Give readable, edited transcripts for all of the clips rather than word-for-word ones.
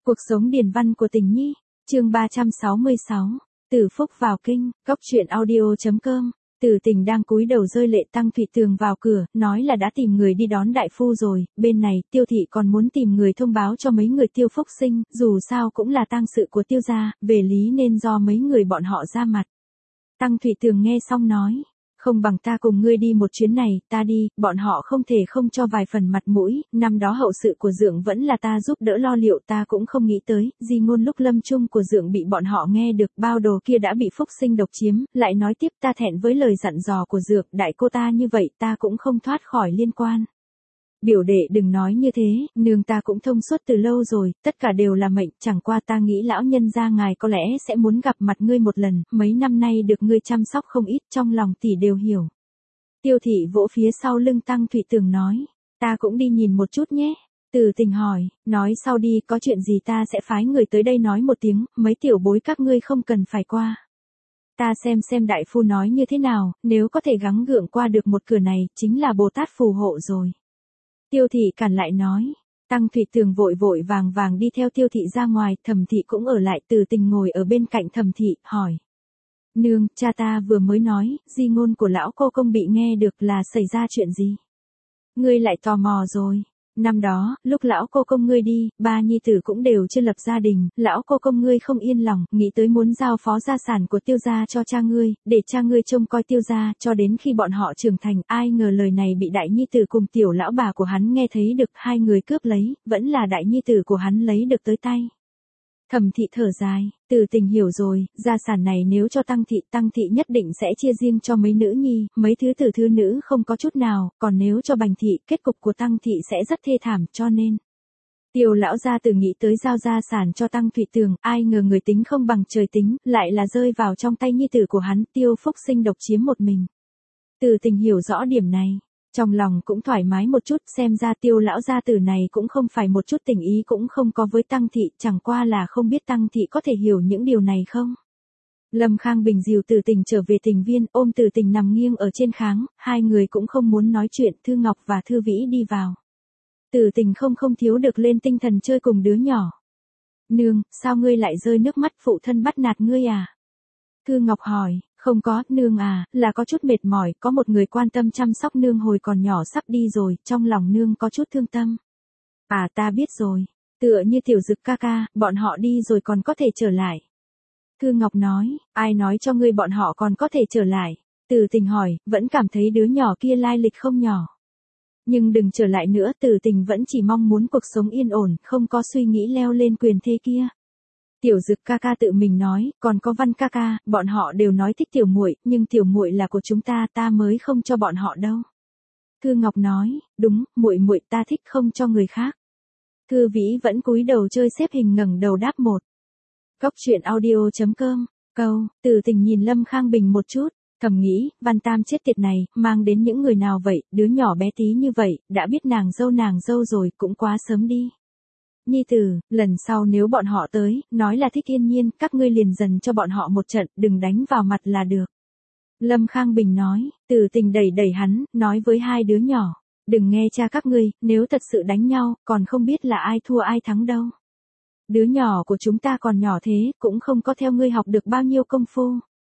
Cuộc sống điển văn của Tình Nhi, chương 366, Từ Phúc vào kinh, Cóc truyện audio.com. Từ Tình đang cúi đầu rơi lệ. Tăng Thụy Tường vào cửa, nói là đã tìm người đi đón đại phu rồi, bên này Tiêu thị còn muốn tìm người thông báo cho mấy người Tiêu Phúc sinh, dù sao cũng là tang sự của Tiêu gia, về lý nên do mấy người bọn họ ra mặt. Tăng Thụy Tường nghe xong nói, không bằng ta cùng ngươi đi một chuyến này, ta đi, bọn họ không thể không cho vài phần mặt mũi, năm đó hậu sự của Dượng vẫn là ta giúp đỡ lo liệu, ta cũng không nghĩ tới, di ngôn lúc lâm chung của Dượng bị bọn họ nghe được, bao đồ kia đã bị Phúc sinh độc chiếm, lại nói tiếp ta thẹn với lời dặn dò của Dượng, đại cô ta như vậy ta cũng không thoát khỏi liên quan. Biểu đệ đừng nói như thế, nương ta cũng thông suốt từ lâu rồi, tất cả đều là mệnh, chẳng qua ta nghĩ lão nhân gia ngài có lẽ sẽ muốn gặp mặt ngươi một lần, mấy năm nay được ngươi chăm sóc không ít, trong lòng tỷ đều hiểu. Tiêu thị vỗ phía sau lưng Tăng Thụy Tường nói, ta cũng đi nhìn một chút nhé. Từ Tình hỏi, nói sau đi, có chuyện gì ta sẽ phái người tới đây nói một tiếng, mấy tiểu bối các ngươi không cần phải qua. Ta xem đại phu nói như thế nào, nếu có thể gắng gượng qua được một cửa này, chính là Bồ Tát phù hộ rồi. Tiêu thị cản lại nói, Tăng Thụy Tường vội vàng đi theo Tiêu thị ra ngoài, Thẩm thị cũng ở lại. Từ Tình ngồi ở bên cạnh Thẩm thị, hỏi. Nương, cha ta vừa mới nói, di ngôn của lão cô công bị nghe được, là xảy ra chuyện gì? Ngươi lại tò mò rồi. Năm đó, lúc lão cô công ngươi đi, ba nhi tử cũng đều chưa lập gia đình, lão cô công ngươi không yên lòng, nghĩ tới muốn giao phó gia sản của Tiêu gia cho cha ngươi, để cha ngươi trông coi Tiêu gia, cho đến khi bọn họ trưởng thành, ai ngờ lời này bị đại nhi tử cùng tiểu lão bà của hắn nghe thấy được, hai người cướp lấy, vẫn là đại nhi tử của hắn lấy được tới tay. Thẩm thị thở dài, Từ Tình hiểu rồi, gia sản này nếu cho Tăng thị nhất định sẽ chia riêng cho mấy nữ nhi, mấy thứ tử thứ nữ không có chút nào, còn nếu cho Bành thị, kết cục của Tăng thị sẽ rất thê thảm, cho nên. Tiêu lão gia tử nghĩ tới giao gia sản cho Tăng Thụy Tường, ai ngờ người tính không bằng trời tính, lại là rơi vào trong tay nhi tử của hắn, Tiêu Phúc sinh độc chiếm một mình. Từ Tình hiểu rõ điểm này. Trong lòng cũng thoải mái một chút, xem ra Tiêu lão gia tử này cũng không phải một chút tình ý cũng không có với Tăng thị, chẳng qua là không biết Tăng thị có thể hiểu những điều này không. Lâm Khang Bình dìu Từ Tình trở về Tình viên, ôm Từ Tình nằm nghiêng ở trên kháng, hai người cũng không muốn nói chuyện, Thư Ngọc và Thư Vĩ đi vào. Từ Tình không thiếu được lên tinh thần chơi cùng đứa nhỏ. Nương, sao ngươi lại rơi nước mắt, phụ thân bắt nạt ngươi à? Thư Ngọc hỏi, không có, nương à, là có chút mệt mỏi, có một người quan tâm chăm sóc nương hồi còn nhỏ sắp đi rồi, trong lòng nương có chút thương tâm. À ta biết rồi, tựa như Tiểu Dực ca ca, bọn họ đi rồi còn có thể trở lại. Thư Ngọc nói, ai nói cho ngươi bọn họ còn có thể trở lại? Từ Tình hỏi, vẫn cảm thấy đứa nhỏ kia lai lịch không nhỏ. Nhưng đừng trở lại nữa, Từ Tình vẫn chỉ mong muốn cuộc sống yên ổn, không có suy nghĩ leo lên quyền thế kia. Tiểu Dực ca ca tự mình nói, còn có Văn ca ca, bọn họ đều nói thích tiểu muội, nhưng tiểu muội là của chúng ta, ta mới không cho bọn họ đâu. Thư Ngọc nói, đúng, muội ta thích, không cho người khác. Thư Vĩ vẫn cúi đầu chơi xếp hình ngẩng đầu đáp một. Cóc truyện audio.com. Câu, Từ Tình nhìn Lâm Khang Bình một chút, thầm nghĩ, Văn Tam chết tiệt này, mang đến những người nào vậy, đứa nhỏ bé tí như vậy, đã biết nàng dâu rồi, cũng quá sớm đi. Nhi tử, lần sau nếu bọn họ tới, nói là thích Yên Nhiên, các ngươi liền dần cho bọn họ một trận, đừng đánh vào mặt là được. Lâm Khang Bình nói, Từ Tình đẩy hắn, nói với hai đứa nhỏ, đừng nghe cha các ngươi, nếu thật sự đánh nhau, còn không biết là ai thua ai thắng đâu. Đứa nhỏ của chúng ta còn nhỏ thế, cũng không có theo ngươi học được bao nhiêu công phu.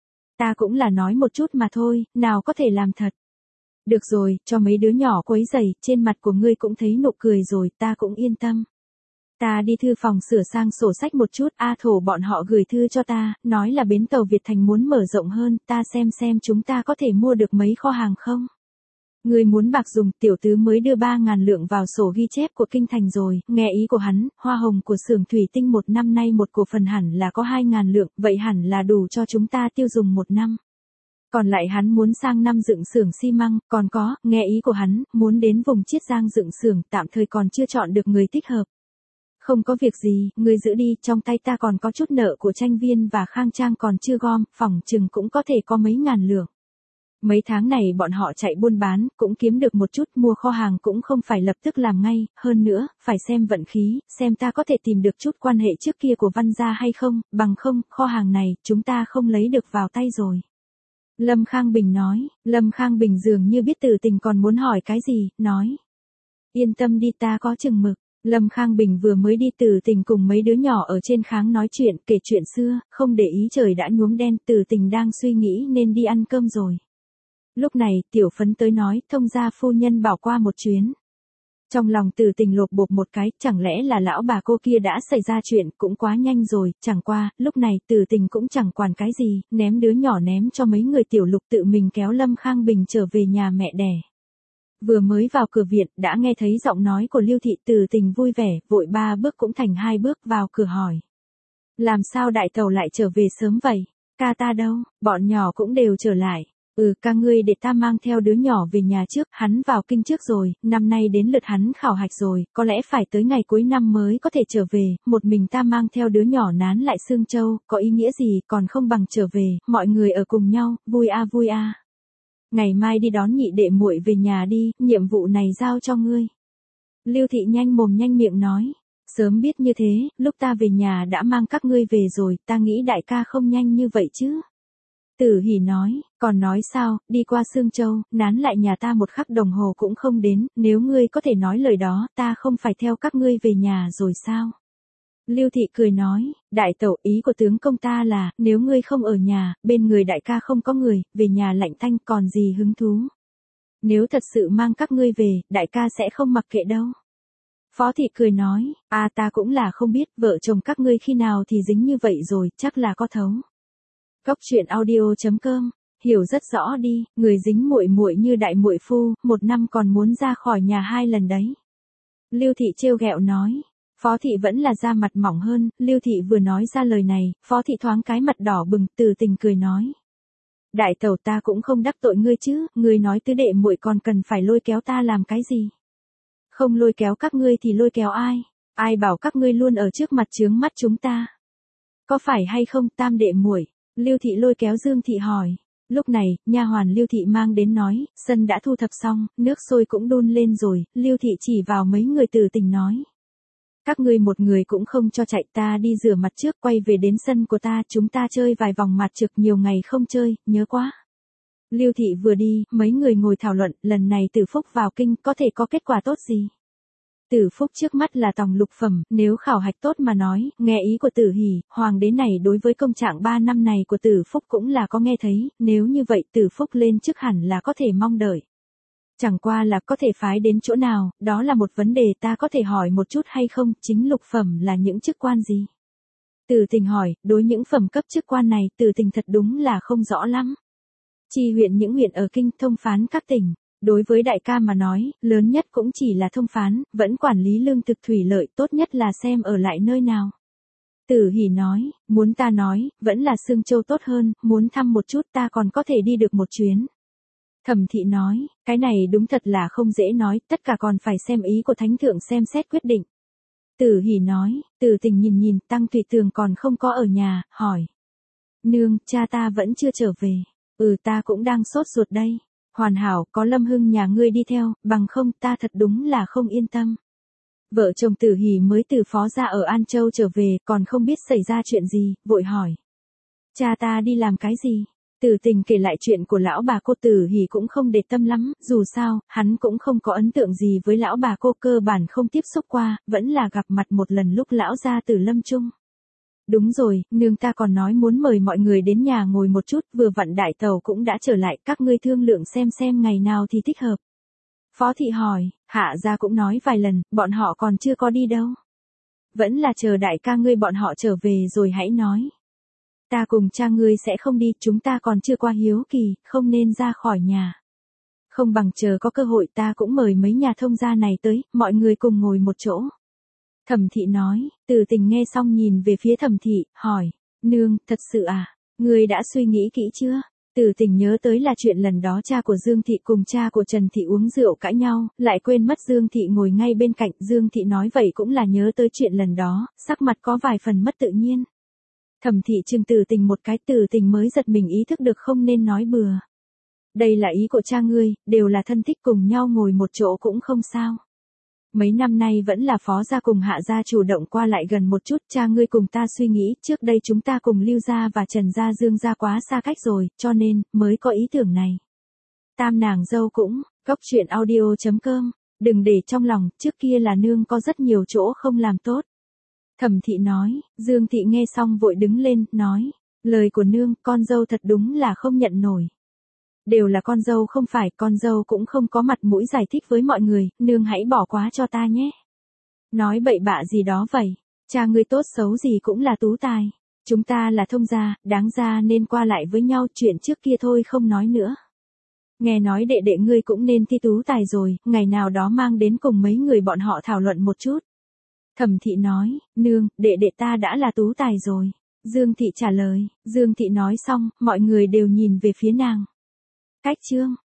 Ta cũng là nói một chút mà thôi, nào có thể làm thật. Được rồi, cho mấy đứa nhỏ quấy rầy, trên mặt của ngươi cũng thấy nụ cười rồi, ta cũng yên tâm. Ta đi thư phòng sửa sang sổ sách một chút, A Thổ bọn họ gửi thư cho ta, nói là bến tàu Việt Thành muốn mở rộng hơn, ta xem chúng ta có thể mua được mấy kho hàng không? Người muốn bạc dùng, tiểu tứ mới đưa 3.000 lượng vào sổ ghi chép của Kinh Thành rồi, nghe ý của hắn, hoa hồng của xưởng thủy tinh một năm nay một cổ phần hẳn là có 2.000 lượng, vậy hẳn là đủ cho chúng ta tiêu dùng một năm. Còn lại hắn muốn sang năm dựng xưởng xi măng, còn có, nghe ý của hắn, muốn đến vùng Chiết Giang dựng xưởng, tạm thời còn chưa chọn được người thích hợp. Không có việc gì, ngươi giữ đi, trong tay ta còn có chút nợ của Tranh Viên và Khang Trang còn chưa gom, phỏng chừng cũng có thể có mấy ngàn lượng. Mấy tháng này bọn họ chạy buôn bán, cũng kiếm được một chút, mua kho hàng cũng không phải lập tức làm ngay, hơn nữa, phải xem vận khí, xem ta có thể tìm được chút quan hệ trước kia của Văn gia hay không, bằng không, kho hàng này, chúng ta không lấy được vào tay rồi. Lâm Khang Bình nói, Lâm Khang Bình dường như biết Từ Tình còn muốn hỏi cái gì, nói. Yên tâm đi, ta có chừng mực. Lâm Khang Bình vừa mới đi, Tử Tình cùng mấy đứa nhỏ ở trên kháng nói chuyện, kể chuyện xưa, không để ý trời đã nhuốm đen, Tử Tình đang suy nghĩ nên đi ăn cơm rồi. Lúc này, Tiểu Phấn tới nói, thông gia phu nhân bảo qua một chuyến. Trong lòng Tử Tình lột bột một cái, chẳng lẽ là lão bà cô kia đã xảy ra chuyện, cũng quá nhanh rồi, chẳng qua, lúc này Tử Tình cũng chẳng quản cái gì, ném đứa nhỏ ném cho mấy người Tiểu Lục, tự mình kéo Lâm Khang Bình trở về nhà mẹ đẻ. Vừa mới vào cửa viện, đã nghe thấy giọng nói của Lưu Thị. Tử Tình vui vẻ, vội 3 bước cũng thành 2 bước vào cửa hỏi. Làm sao đại tẩu lại trở về sớm vậy? Ca ta đâu? Bọn nhỏ cũng đều trở lại. Ca ngươi để ta mang theo đứa nhỏ về nhà trước, hắn vào kinh trước rồi, năm nay đến lượt hắn khảo hạch rồi, có lẽ phải tới ngày cuối năm mới có thể trở về, một mình ta mang theo đứa nhỏ nán lại Sương Châu, có ý nghĩa gì, còn không bằng trở về, mọi người ở cùng nhau, vui a vui a. Ngày mai đi đón nhị đệ muội về nhà đi, nhiệm vụ này giao cho ngươi. Lưu Thị nhanh mồm nhanh miệng nói, sớm biết như thế, lúc ta về nhà đã mang các ngươi về rồi, ta nghĩ đại ca không nhanh như vậy chứ. Tử Hỉ nói, còn nói sao, đi qua Sương Châu, nán lại nhà ta một khắc đồng hồ cũng không đến, nếu ngươi có thể nói lời đó, ta không phải theo các ngươi về nhà rồi sao? Lưu Thị cười nói, đại tẩu, ý của tướng công ta là, nếu ngươi không ở nhà, bên người đại ca không có người, về nhà lạnh tanh còn gì hứng thú. Nếu thật sự mang các ngươi về, đại ca sẽ không mặc kệ đâu. Phó Thị cười nói, ta cũng là không biết, vợ chồng các ngươi khi nào thì dính như vậy rồi, chắc là có thấu. Cốc truyện audio.com, hiểu rất rõ đi, người dính muội muội như đại muội phu, 1 năm còn muốn ra khỏi nhà 2 lần đấy. Lưu Thị trêu ghẹo nói. Phó Thị vẫn là da mặt mỏng hơn, Lưu Thị vừa nói ra lời này, Phó Thị thoáng cái mặt đỏ bừng, Tử Tình cười nói. Đại tẩu, ta cũng không đắc tội ngươi chứ, ngươi nói tứ đệ muội còn cần phải lôi kéo ta làm cái gì? Không lôi kéo các ngươi thì lôi kéo ai? Ai bảo các ngươi luôn ở trước mặt chướng mắt chúng ta? Có phải hay không, tam đệ muội? Lưu Thị lôi kéo Dương Thị hỏi. Lúc này, nha hoàn Lưu Thị mang đến nói, sân đã thu thập xong, nước sôi cũng đun lên rồi, Lưu Thị chỉ vào mấy người Tử Tình nói. Các ngươi một người cũng không cho chạy, ta đi rửa mặt trước, quay về đến sân của ta, chúng ta chơi vài vòng mặt trượt, nhiều ngày không chơi, nhớ quá. Lưu Thị vừa đi, mấy người ngồi thảo luận, lần này Tử Phúc vào kinh, có thể có kết quả tốt gì? Tử Phúc trước mắt là tòng lục phẩm, nếu khảo hạch tốt mà nói, nghe ý của Tử Hỉ, hoàng đế này đối với công trạng 3 năm này của Tử Phúc cũng là có nghe thấy, nếu như vậy Tử Phúc lên chức hẳn là có thể mong đợi. Chẳng qua là có thể phái đến chỗ nào, đó là một vấn đề, ta có thể hỏi một chút hay không, chính lục phẩm là những chức quan gì? Tử Tình hỏi, đối những phẩm cấp chức quan này, Tử Tình thật đúng là không rõ lắm. Chi huyện, những huyện ở kinh, thông phán các tỉnh. Đối với đại ca mà nói, lớn nhất cũng chỉ là thông phán, vẫn quản lý lương thực thủy lợi, tốt nhất là xem ở lại nơi nào. Tử Hỉ nói, muốn ta nói, vẫn là Sương Châu tốt hơn, muốn thăm một chút ta còn có thể đi được một chuyến. Thẩm Thị nói, cái này đúng thật là không dễ nói, tất cả còn phải xem ý của thánh thượng xem xét quyết định. Tử Hỉ nói, Tử Tình nhìn nhìn, Tăng Tùy Tường còn không có ở nhà, hỏi. Nương, cha ta vẫn chưa trở về. Ta cũng đang sốt ruột đây. Hoàn hảo, có Lâm Hưng nhà ngươi đi theo, bằng không ta thật đúng là không yên tâm. Vợ chồng Tử Hỉ mới từ Phó gia ở An Châu trở về, còn không biết xảy ra chuyện gì, vội hỏi. Cha ta đi làm cái gì? Tử Tình kể lại chuyện của lão bà cô. Tử Hỉ cũng không để tâm lắm, dù sao, hắn cũng không có ấn tượng gì với lão bà cô, cơ bản không tiếp xúc qua, vẫn là gặp mặt một lần lúc lão gia tử lâm chung. Đúng rồi, nương ta còn nói muốn mời mọi người đến nhà ngồi một chút, vừa vặn đại tẩu cũng đã trở lại, các ngươi thương lượng xem ngày nào thì thích hợp. Phó Thị hỏi, hạ gia cũng nói vài lần, bọn họ còn chưa có đi đâu. Vẫn là chờ đại ca ngươi bọn họ trở về rồi hãy nói. Ta cùng cha ngươi sẽ không đi, chúng ta còn chưa qua hiếu kỳ, không nên ra khỏi nhà. Không bằng chờ có cơ hội ta cũng mời mấy nhà thông gia này tới, mọi người cùng ngồi một chỗ. Thẩm Thị nói. Tử Tình nghe xong nhìn về phía Thẩm Thị, hỏi, nương, thật sự à, ngươi đã suy nghĩ kỹ chưa? Tử Tình nhớ tới là chuyện lần đó cha của Dương Thị cùng cha của Trần Thị uống rượu cãi nhau, lại quên mất Dương Thị ngồi ngay bên cạnh, Dương Thị nói vậy cũng là nhớ tới chuyện lần đó, sắc mặt có vài phần mất tự nhiên. Thẩm Thị chừng Tử Tình một cái, Tử Tình mới giật mình ý thức được không nên nói bừa. Đây là ý của cha ngươi, đều là thân thích cùng nhau ngồi một chỗ cũng không sao. Mấy năm nay vẫn là Phó gia cùng Hạ gia chủ động qua lại gần một chút, cha ngươi cùng ta suy nghĩ, trước đây chúng ta cùng Lưu gia và Trần gia Dương gia quá xa cách rồi, cho nên, mới có ý tưởng này. Tam nàng dâu cũng, cốc truyện audio.com Đừng để trong lòng, trước kia là nương có rất nhiều chỗ không làm tốt. Thẩm thị nói, Dương thị nghe xong vội đứng lên, nói, lời của nương, con dâu thật đúng là không nhận nổi. Đều là con dâu không phải, con dâu cũng không có mặt mũi giải thích với mọi người, nương hãy bỏ qua cho ta nhé. Nói bậy bạ gì đó vậy, cha ngươi tốt xấu gì cũng là tú tài. Chúng ta là thông gia, đáng ra nên qua lại với nhau, chuyện trước kia thôi không nói nữa. Nghe nói đệ đệ ngươi cũng nên thi tú tài rồi, ngày nào đó mang đến cùng mấy người bọn họ thảo luận một chút. Thẩm thị nói, nương, đệ đệ ta đã là tú tài rồi. Dương thị trả lời, Dương thị nói xong, mọi người đều nhìn về phía nàng. Cách chương